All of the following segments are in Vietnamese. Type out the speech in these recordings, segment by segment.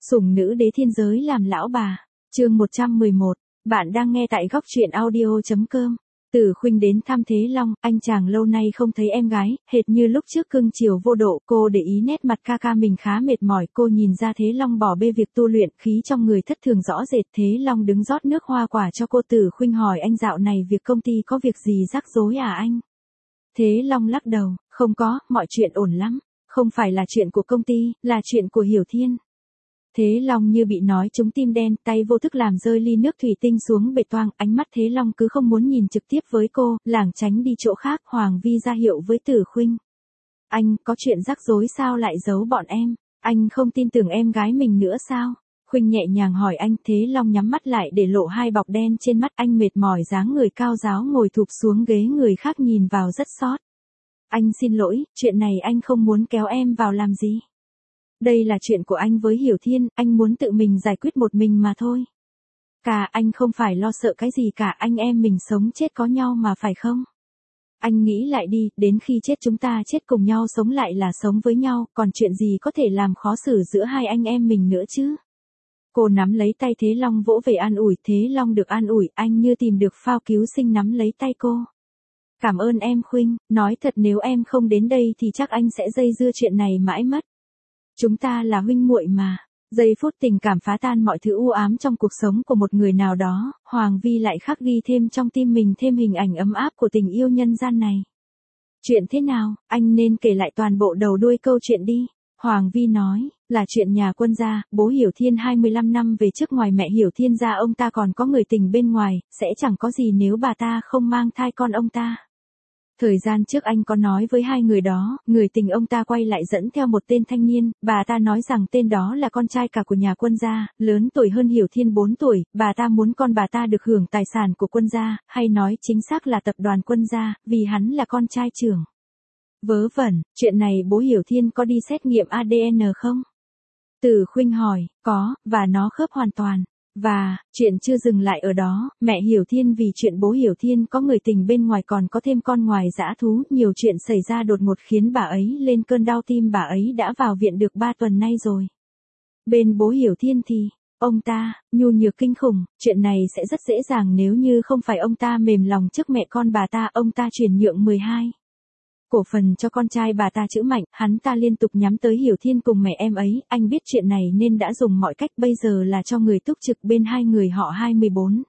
Sủng nữ đế thiên giới làm lão bà. Chương 111. Bạn đang nghe tại góc truyện audio.com. Tử Khuynh đến thăm Thế Long, anh chàng lâu nay không thấy em gái, hệt như lúc trước cưng chiều vô độ, cô để ý nét mặt ca ca mình khá mệt mỏi, cô nhìn ra Thế Long bỏ bê việc tu luyện, khí trong người thất thường rõ rệt. Thế Long đứng rót nước hoa quả cho cô. Tử Khuynh hỏi anh dạo này việc công ty có việc gì rắc rối à anh? Thế Long lắc đầu, không có, mọi chuyện ổn lắm, không phải là chuyện của công ty, là chuyện của Hiểu Thiên. Thế Long như bị nói trúng tim đen, tay vô thức làm rơi ly nước thủy tinh xuống bể toang, ánh mắt Thế Long cứ không muốn nhìn trực tiếp với cô, lảng tránh đi chỗ khác. Hoàng Vi ra hiệu với Tử Khuynh. Anh, có chuyện rắc rối sao lại giấu bọn em? Anh không tin tưởng em gái mình nữa sao? Khuynh nhẹ nhàng hỏi anh. Thế Long nhắm mắt lại để lộ hai bọc đen trên mắt, anh mệt mỏi dáng người cao ráo ngồi thụp xuống ghế, người khác nhìn vào rất xót. Anh xin lỗi, chuyện này anh không muốn kéo em vào làm gì. Đây là chuyện của anh với Hiểu Thiên, anh muốn tự mình giải quyết một mình mà thôi. Cả anh không phải lo sợ cái gì cả, anh em mình sống chết có nhau mà phải không? Anh nghĩ lại đi, đến khi chết chúng ta chết cùng nhau, sống lại là sống với nhau, còn chuyện gì có thể làm khó xử giữa hai anh em mình nữa chứ? Cô nắm lấy tay Thế Long vỗ về an ủi. Thế Long được an ủi, anh như tìm được phao cứu sinh nắm lấy tay cô. Cảm ơn em Khuynh, nói thật nếu em không đến đây thì chắc anh sẽ dây dưa chuyện này mãi mất. Chúng ta là huynh muội mà. Giây phút tình cảm phá tan mọi thứ u ám trong cuộc sống của một người nào đó, Hoàng Vi lại khắc ghi thêm trong tim mình thêm hình ảnh ấm áp của tình yêu nhân gian này. Chuyện thế nào, anh nên kể lại toàn bộ đầu đuôi câu chuyện đi. Hoàng Vi nói, là chuyện nhà Quân gia, bố Hiểu Thiên 25 năm về trước ngoài mẹ Hiểu Thiên ra ông ta còn có người tình bên ngoài, sẽ chẳng có gì nếu bà ta không mang thai con ông ta. Thời gian trước anh có nói với hai người đó, người tình ông ta quay lại dẫn theo một tên thanh niên, bà ta nói rằng tên đó là con trai cả của nhà Quân gia, lớn tuổi hơn Hiểu Thiên 4 tuổi, bà ta muốn con bà ta được hưởng tài sản của Quân gia, hay nói chính xác là tập đoàn Quân gia, vì hắn là con trai trưởng. Vớ vẩn, chuyện này bố Hiểu Thiên có đi xét nghiệm ADN không? Tử Khuynh hỏi, có, và nó khớp hoàn toàn. Và, chuyện chưa dừng lại ở đó, mẹ Hiểu Thiên vì chuyện bố Hiểu Thiên có người tình bên ngoài còn có thêm con ngoài dã thú, nhiều chuyện xảy ra đột ngột khiến bà ấy lên cơn đau tim, bà ấy đã vào viện được 3 tuần nay rồi. Bên bố Hiểu Thiên thì, ông ta, nhu nhược kinh khủng, chuyện này sẽ rất dễ dàng nếu như không phải ông ta mềm lòng trước mẹ con bà ta, ông ta chuyển nhượng 12 cổ phần cho con trai bà ta chữ Mạnh, hắn ta liên tục nhắm tới Hiểu Thiên cùng mẹ em ấy, anh biết chuyện này nên đã dùng mọi cách, bây giờ là cho người túc trực bên hai người họ 24.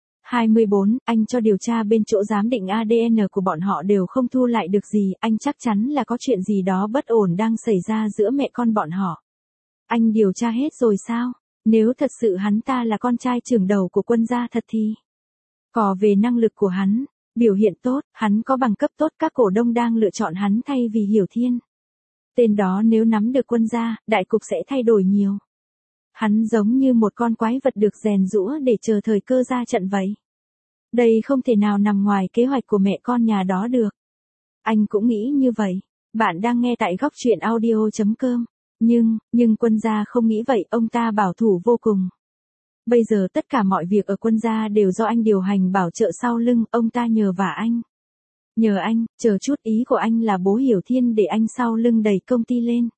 24, anh cho điều tra bên chỗ giám định ADN của bọn họ đều không thu lại được gì, anh chắc chắn là có chuyện gì đó bất ổn đang xảy ra giữa mẹ con bọn họ. Anh điều tra hết rồi sao? Nếu thật sự hắn ta là con trai trưởng đầu của Quân gia thật thì... Có về năng lực của hắn, biểu hiện tốt, hắn có bằng cấp tốt, các cổ đông đang lựa chọn hắn thay vì Hiểu Thiên. Tên đó nếu nắm được Quân gia, đại cục sẽ thay đổi nhiều. Hắn giống như một con quái vật được rèn giũa để chờ thời cơ ra trận vậy. Đây không thể nào nằm ngoài kế hoạch của mẹ con nhà đó được. Anh cũng nghĩ như vậy. Bạn đang nghe tại góc truyện audio.com. Nhưng Quân gia không nghĩ vậy, ông ta bảo thủ vô cùng. Bây giờ tất cả mọi việc ở Quân gia đều do anh điều hành bảo trợ sau lưng, ông ta nhờ vả anh. Nhờ anh, chờ chút, ý của anh là bố Hiểu Thiên để anh sau lưng đẩy công ty lên.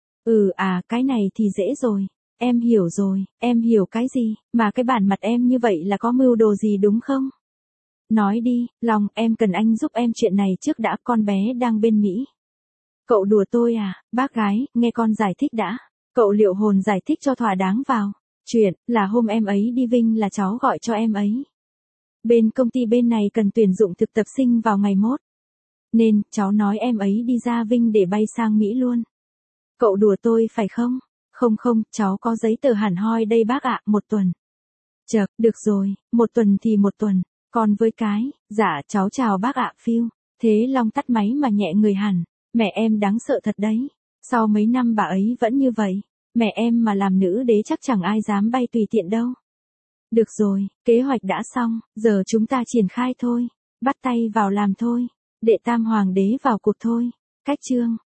Cái này thì dễ rồi. Em hiểu rồi, em hiểu cái gì, mà cái bản mặt em như vậy là có mưu đồ gì đúng không? Nói đi, Long, em cần anh giúp em chuyện này trước đã, con bé đang bên Mỹ. Cậu đùa tôi à, bác gái, nghe con giải thích đã. Cậu liệu hồn giải thích cho thỏa đáng vào. Chuyện, là hôm em ấy đi Vinh là cháu gọi cho em ấy. Bên công ty bên này cần tuyển dụng thực tập sinh vào ngày mốt. Nên, cháu nói em ấy đi ra Vinh để bay sang Mỹ luôn. Cậu đùa tôi phải không? Không, cháu có giấy tờ hẳn hoi đây bác ạ, 1 tuần. Chợt, được rồi, 1 tuần thì 1 tuần. Còn với cái, dạ cháu chào bác ạ, phiêu. Thế Long tắt máy mà nhẹ người hẳn. Mẹ em đáng sợ thật đấy. Sau mấy năm bà ấy vẫn như vậy. Mẹ em mà làm nữ đế chắc chẳng ai dám bay tùy tiện đâu. Được rồi, kế hoạch đã xong, giờ chúng ta triển khai thôi. Bắt tay vào làm thôi. Đệ tam hoàng đế vào cuộc thôi. Cách chương.